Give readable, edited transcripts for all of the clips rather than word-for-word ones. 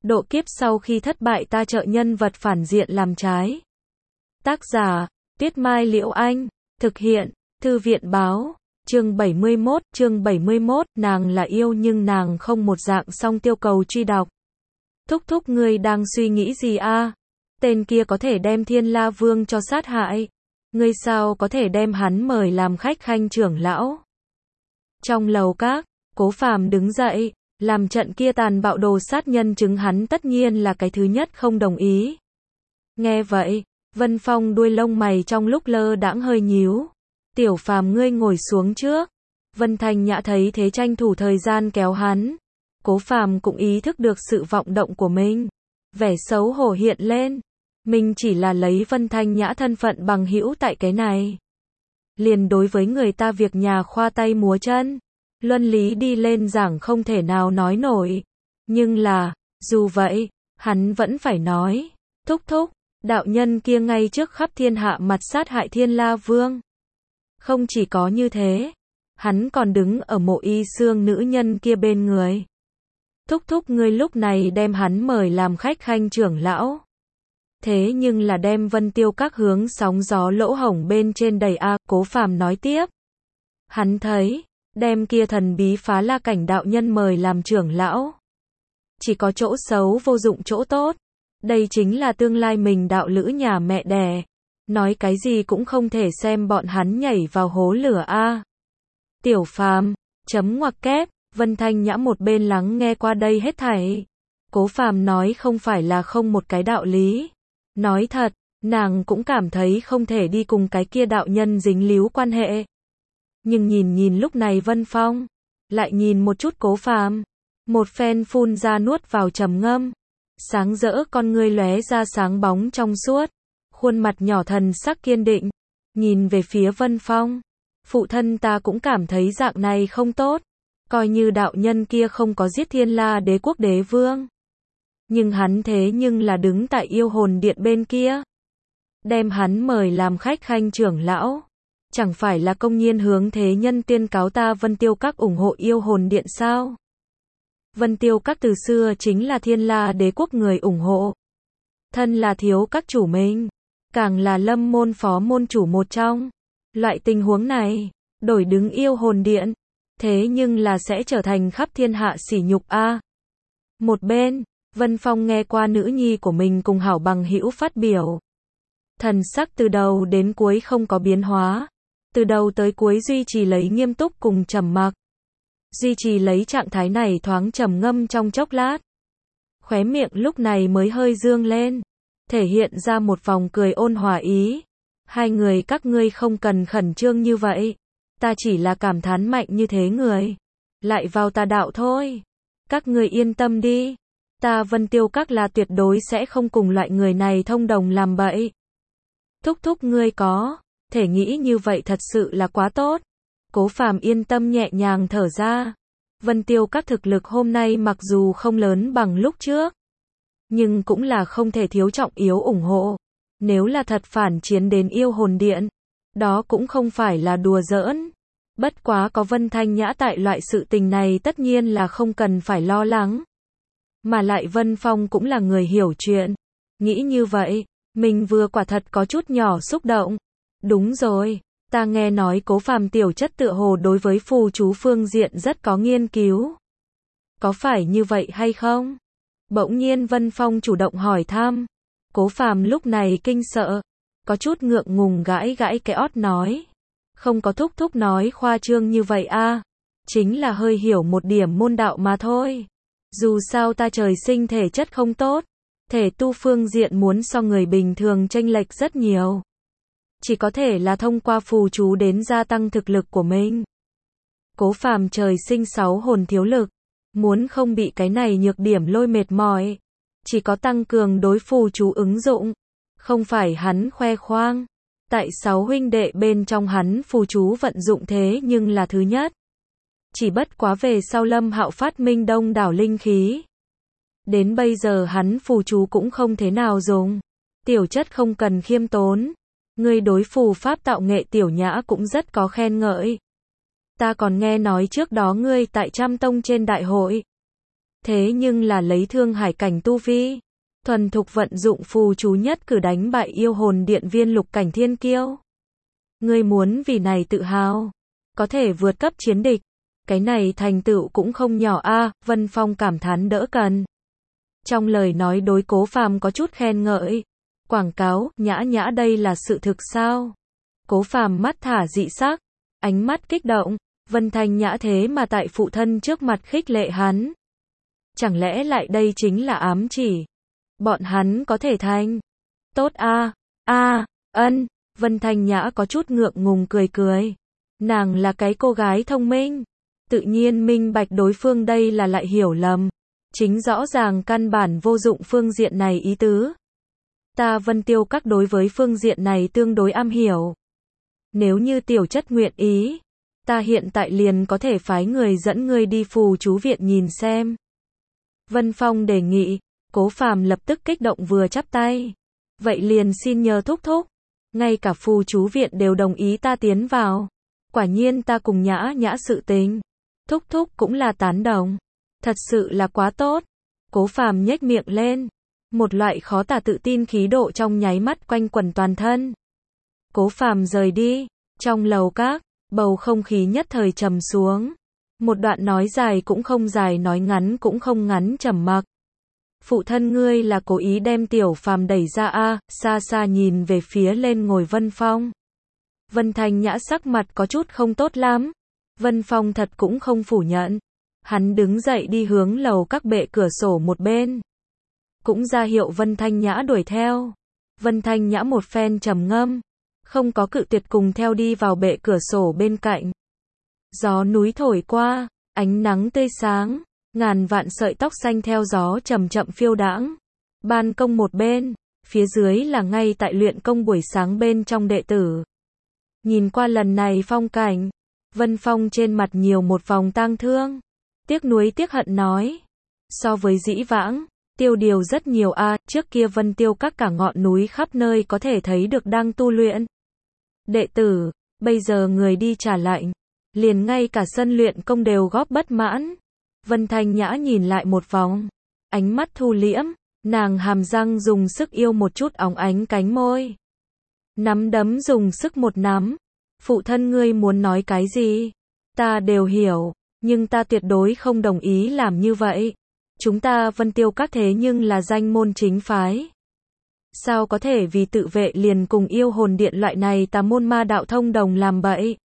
độ kiếp sau khi thất bại ta trợ nhân vật phản diện làm trái. Tác giả, Tuyết Mai Liễu Anh, thực hiện, Thư viện Báo, chương 71, nàng là yêu nhưng nàng không một dạng song tiêu cầu truy đọc. Thúc thúc ngươi đang suy nghĩ gì a? Tên kia có thể đem Thiên La Vương cho sát hại. Ngươi sao có thể đem hắn mời làm khách khanh trưởng lão? Trong lầu các, Cố Phàm đứng dậy, làm trận kia tàn bạo đồ sát nhân chứng hắn tất nhiên là cái thứ nhất không đồng ý. Nghe vậy, Vân Phong đuôi lông mày trong lúc lơ đãng hơi nhíu. Tiểu Phàm ngươi ngồi xuống trước. Vân Thanh Nhã thấy thế tranh thủ thời gian kéo hắn. Cố Phàm cũng ý thức được sự vọng động của mình. Vẻ xấu hổ hiện lên. Mình chỉ là lấy Vân Thanh Nhã thân phận bằng hữu tại cái này. Liền đối với người ta việc nhà khoa tay múa chân. Luân lý đi lên giảng không thể nào nói nổi. Nhưng là, dù vậy, hắn vẫn phải nói. Thúc thúc, đạo nhân kia ngay trước khắp thiên hạ mặt sát hại Thiên La Vương. Không chỉ có như thế, hắn còn đứng ở mộ y xương nữ nhân kia bên người. Thúc thúc ngươi lúc này đem hắn mời làm khách khanh trưởng lão. Thế nhưng là đem Vân Tiêu các hướng sóng gió lỗ hổng bên trên đầy a. Cố Phàm nói tiếp. Hắn thấy, đem kia thần bí phá la cảnh đạo nhân mời làm trưởng lão. Chỉ có chỗ xấu vô dụng chỗ tốt. Đây chính là tương lai mình đạo lữ nhà mẹ đẻ. Nói cái gì cũng không thể xem bọn hắn nhảy vào hố lửa a. Tiểu Phàm, chấm ngoặc kép, Vân Thanh Nhã một bên lắng nghe qua đây hết thảy. Cố Phàm nói không phải là không một cái đạo lý. Nói thật, nàng cũng cảm thấy không thể đi cùng cái kia đạo nhân dính líu quan hệ. Nhưng nhìn lúc này Vân Phong, lại nhìn một chút Cố Phàm, một phen phun ra nuốt vào trầm ngâm. Sáng rỡ con ngươi lóe ra sáng bóng trong suốt, khuôn mặt nhỏ thần sắc kiên định, nhìn về phía Vân Phong. Phụ thân ta cũng cảm thấy dạng này không tốt, coi như đạo nhân kia không có giết Thiên La Đế quốc đế vương. Nhưng hắn thế nhưng là đứng tại yêu hồn điện bên kia. Đem hắn mời làm khách khanh trưởng lão. Chẳng phải là công nhiên hướng thế nhân tuyên cáo ta Vân Tiêu các ủng hộ yêu hồn điện sao? Vân Tiêu các từ xưa chính là Thiên La Đế quốc người ủng hộ. Thân là thiếu các chủ mình, càng là lâm môn phó môn chủ một trong. Loại tình huống này, đổi đứng yêu hồn điện, thế nhưng là sẽ trở thành khắp thiên hạ sỉ nhục a. Một bên, Vân Phong nghe qua nữ nhi của mình cùng hảo bằng hữu phát biểu. Thần sắc từ đầu đến cuối không có biến hóa. Từ đầu tới cuối duy trì lấy nghiêm túc cùng trầm mặc. Duy trì lấy trạng thái này thoáng trầm ngâm trong chốc lát. Khóe miệng lúc này mới hơi dương lên. Thể hiện ra một vòng cười ôn hòa ý. Hai người các ngươi không cần khẩn trương như vậy. Ta chỉ là cảm thán mạnh như thế người. Lại vào tà đạo thôi. Các ngươi yên tâm đi. Ta Vân Tiêu các là tuyệt đối sẽ không cùng loại người này thông đồng làm bậy. Thúc thúc ngươi có thể nghĩ như vậy thật sự là quá tốt. Cố Phàm yên tâm nhẹ nhàng thở ra. Vân Tiêu các thực lực hôm nay mặc dù không lớn bằng lúc trước, nhưng cũng là không thể thiếu trọng yếu ủng hộ. Nếu là thật phản chiến đến yêu hồn điện, đó cũng không phải là đùa giỡn. Bất quá có Vân Thanh Nhã tại loại sự tình này tất nhiên là không cần phải lo lắng. Mà lại Vân Phong cũng là người hiểu chuyện. Nghĩ như vậy, mình vừa quả thật có chút nhỏ xúc động. Đúng rồi, ta nghe nói Cố Phàm tiểu chất tựa hồ đối với phù chú phương diện rất có nghiên cứu. Có phải như vậy hay không? Bỗng nhiên Vân Phong chủ động hỏi thăm. Cố Phàm lúc này kinh sợ, có chút ngượng ngùng gãi cái ót nói. Không có thúc thúc nói khoa trương như vậy a, chính là hơi hiểu một điểm môn đạo mà thôi. Dù sao ta trời sinh thể chất không tốt, thể tu phương diện muốn so người bình thường chênh lệch rất nhiều. Chỉ có thể là thông qua phù chú đến gia tăng thực lực của mình. Cố Phàm trời sinh 6 hồn thiếu lực, muốn không bị cái này nhược điểm lôi mệt mỏi, chỉ có tăng cường đối phù chú ứng dụng. Không phải hắn khoe khoang, tại 6 huynh đệ bên trong hắn phù chú vận dụng thế nhưng là thứ nhất. Chỉ bất quá về sau Lâm Hạo phát minh đông đảo linh khí. Đến bây giờ hắn phù chú cũng không thế nào dùng. Tiểu chất không cần khiêm tốn. Ngươi đối phù pháp tạo nghệ tiểu nhã cũng rất có khen ngợi. Ta còn nghe nói trước đó ngươi tại Trăm Tông trên đại hội. Thế nhưng là lấy thương hải cảnh tu vi, thuần thục vận dụng phù chú nhất cử đánh bại yêu hồn điện viên lục cảnh thiên kiêu. Ngươi muốn vì này tự hào, có thể vượt cấp chiến địch, cái này thành tựu cũng không nhỏ a. Vân Phong cảm thán đỡ cần. Trong lời nói đối Cố Phàm có chút khen ngợi. Quảng cáo, Nhã Nhã đây là sự thực sao? Cố Phàm mắt thả dị sắc, ánh mắt kích động, Vân Thanh Nhã thế mà tại phụ thân trước mặt khích lệ hắn. Chẳng lẽ lại đây chính là ám chỉ bọn hắn có thể thành tốt a? Ân. Vân Thanh Nhã có chút ngượng ngùng cười cười. Nàng là cái cô gái thông minh, tự nhiên minh bạch đối phương đây là lại hiểu lầm, chính rõ ràng căn bản vô dụng phương diện này ý tứ. Ta Vân Tiêu Các đối với phương diện này tương đối am hiểu. Nếu như tiểu chất nguyện ý, ta hiện tại liền có thể phái người dẫn ngươi đi phù chú viện nhìn xem. Vân Phong đề nghị. Cố Phàm lập tức kích động vừa chắp tay. Vậy liền xin nhờ thúc thúc. Ngay cả phù chú viện đều đồng ý ta tiến vào. Quả nhiên ta cùng Nhã Nhã sự tình. Thúc thúc cũng là tán đồng. Thật sự là quá tốt. Cố Phàm nhếch miệng lên. Một loại khó tả tự tin khí độ trong nháy mắt quanh quẩn toàn thân. Cố Phàm rời đi. Trong lầu các, bầu không khí nhất thời trầm xuống. Một đoạn nói dài cũng không dài, nói ngắn cũng không ngắn, trầm mặc. Phụ thân ngươi là cố ý đem Tiểu Phàm đẩy ra a? Xa xa nhìn về phía lên ngồi Vân Phong. Vân Thanh Nhã sắc mặt có chút không tốt lắm. Vân Phong thật cũng không phủ nhận. Hắn đứng dậy đi hướng lầu các bệ cửa sổ một bên. Cũng ra hiệu Vân Thanh Nhã đuổi theo. Vân Thanh Nhã một phen trầm ngâm, không có cự tuyệt cùng theo đi vào bệ cửa sổ bên cạnh. Gió núi thổi qua, ánh nắng tươi sáng, ngàn vạn sợi tóc xanh theo gió chậm chậm phiêu đãng. Ban công một bên, phía dưới là ngay tại luyện công buổi sáng bên trong đệ tử. Nhìn qua lần này phong cảnh, Vân Phong trên mặt nhiều một vòng tang thương, tiếc nuối tiếc hận nói. So với dĩ vãng, tiêu điều rất nhiều a. Trước kia Vân Tiêu Các cả ngọn núi khắp nơi có thể thấy được đang tu luyện đệ tử, bây giờ người đi trả lạnh, liền ngay cả sân luyện công đều góp bất mãn. Vân Thanh Nhã nhìn lại một vòng, ánh mắt thu liễm, nàng hàm răng dùng sức yêu một chút óng ánh cánh môi. Nắm đấm dùng sức một nắm. Phụ thân ngươi muốn nói cái gì? Ta đều hiểu, nhưng ta tuyệt đối không đồng ý làm như vậy. Chúng ta Vân Tiêu Các thế nhưng là danh môn chính phái. Sao có thể vì tự vệ liền cùng yêu hồn điện loại này tà môn ma đạo thông đồng làm bậy?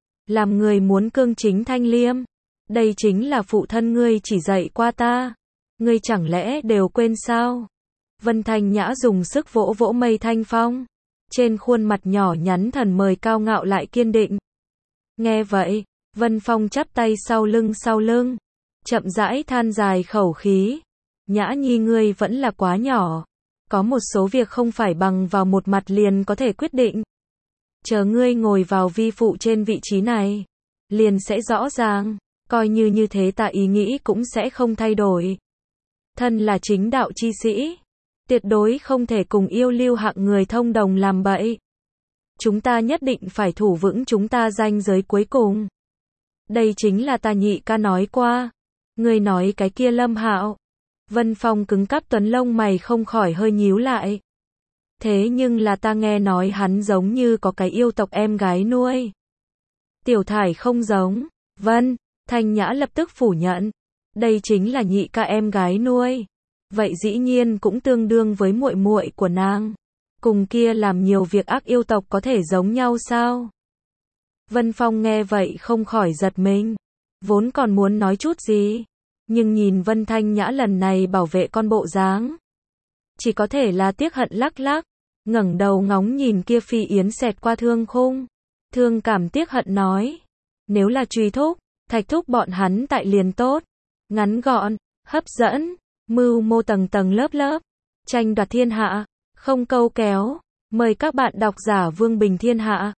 Làm người muốn cương chính thanh liêm. Đây chính là phụ thân ngươi chỉ dạy qua ta. Ngươi chẳng lẽ đều quên sao? Vân Thanh Nhã dùng sức vỗ vỗ mây thanh phong. Trên khuôn mặt nhỏ nhắn thần mời cao ngạo lại kiên định. Nghe vậy, Vân Phong chắp tay sau lưng, chậm rãi than dài khẩu khí. Nhã nhi ngươi vẫn là quá nhỏ. Có một số việc không phải bằng vào một mặt liền có thể quyết định. Chờ ngươi ngồi vào vi phụ trên vị trí này, liền sẽ rõ ràng. Coi như thế ta ý nghĩ cũng sẽ không thay đổi. Thân là chính đạo chi sĩ, tuyệt đối không thể cùng yêu lưu hạng người thông đồng làm bậy. Chúng ta nhất định phải thủ vững chúng ta ranh giới cuối cùng. Đây chính là ta nhị ca nói qua. Ngươi nói cái kia Lâm Hạo. Vân Phong cứng cắp tuấn lông mày không khỏi hơi nhíu lại. Thế nhưng là ta nghe nói hắn giống như có cái yêu tộc em gái nuôi. Tiểu Thải không giống. Vân Thanh Nhã lập tức phủ nhận. Đây chính là nhị ca em gái nuôi. Vậy dĩ nhiên cũng tương đương với muội muội của nàng. Cùng kia làm nhiều việc ác yêu tộc có thể giống nhau sao? Vân Phong nghe vậy không khỏi giật mình. Vốn còn muốn nói chút gì. Nhưng nhìn Vân Thanh Nhã lần này bảo vệ con bộ dáng. Chỉ có thể là tiếc hận lắc lắc. Ngẩng đầu ngóng nhìn kia phi yến xẹt qua thương khung. Thương cảm tiếc hận nói. Nếu là truy thúc, thạch thúc bọn hắn tại liền tốt. Ngắn gọn, hấp dẫn, mưu mô tầng tầng lớp lớp. Tranh đoạt thiên hạ, không câu kéo. Mời các bạn độc giả Vương Bình Thiên Hạ.